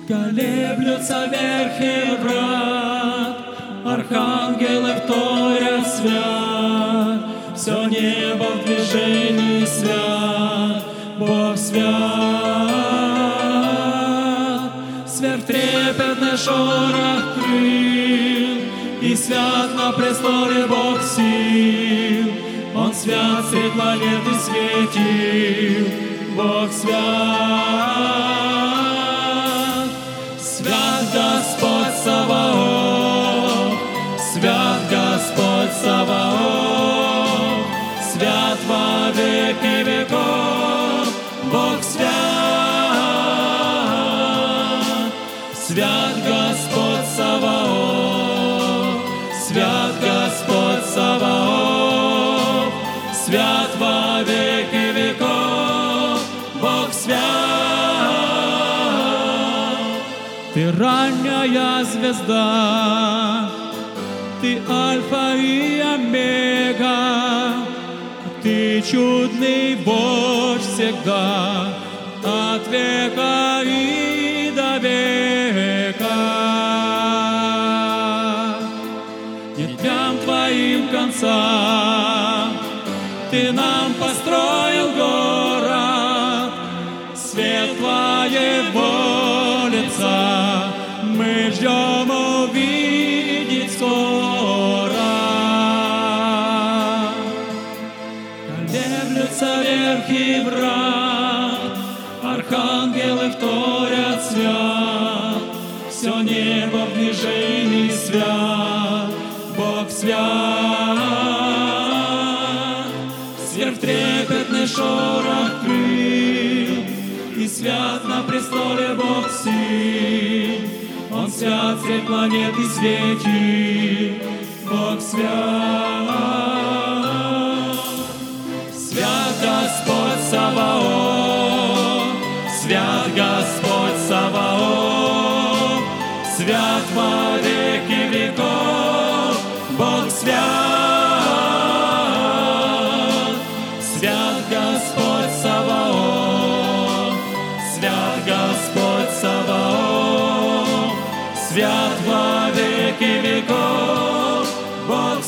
Колеблются верхи врат, архангелы вторят свят, все небо в движении свят, Бог свят. Сверхтрепетный шорох крыл, и свят на престоле Бог сил. Он свят средь планет и светил, Бог свят. Свят Господь Саваоф, свят Господь Саваоф, свят во веки веков, Бог свят. Свят Господь Саваоф, свят Господь Саваоф, свят во веки веков, Бог свят. Ты ранняя звезда, Ты Альфа и Омега, Ты чудный Бог всегда, от века и до века. Нет дням Твоим конца, Ты нам построил город, свет Твоего лица мы ждем увидеть скоро. Колеблются верхи врат, архангелы вторят свят, все небо в движении свят, Бог свят. Сверхтрепетный шорох крыл, и свят на престоле Бог сил. Он свят средь планет и светил, Бог свят. Свят Господь Саваоф, свят Господь Саваоф, свят во веки веков, Бог свят. Свят Господь Саваоф, свят Господь Саваоф, свят во веки веков, Бог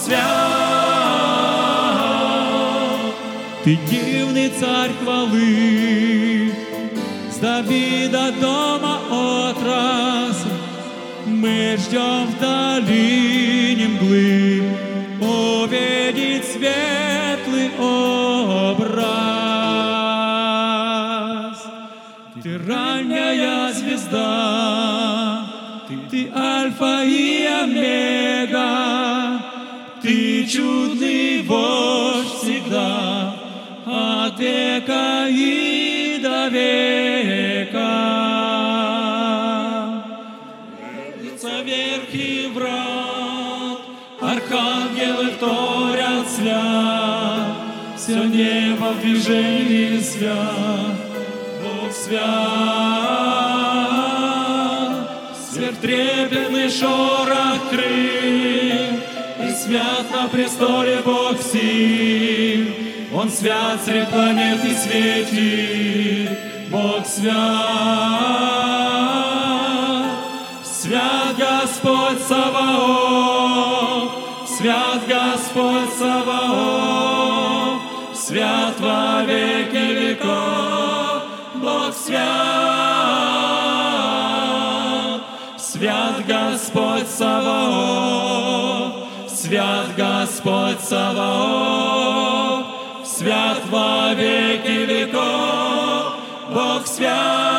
свят. Ты дивный царь хвалы, с Давида дома отрасль, мы ждем в долине мглы увидеть светлый образ. Ты ранняя звезда, Ты Альфа и Омега, Ты чудный вождь всегда, от века и до века. Колеблются верхи врат, архангелы вторят свят, все небо в движении свят, Бог свят. Сверхтрепетный шорох крыл, и свят на престоле Бог сил. Он свят средь планет и светил, Бог свят. Свят Господь Саваоф, свят Господь Саваоф, свят во веки веков, Бог свят. Свят Господь Саваоф, свят Господь Саваоф, свят во веки веков, Бог свят.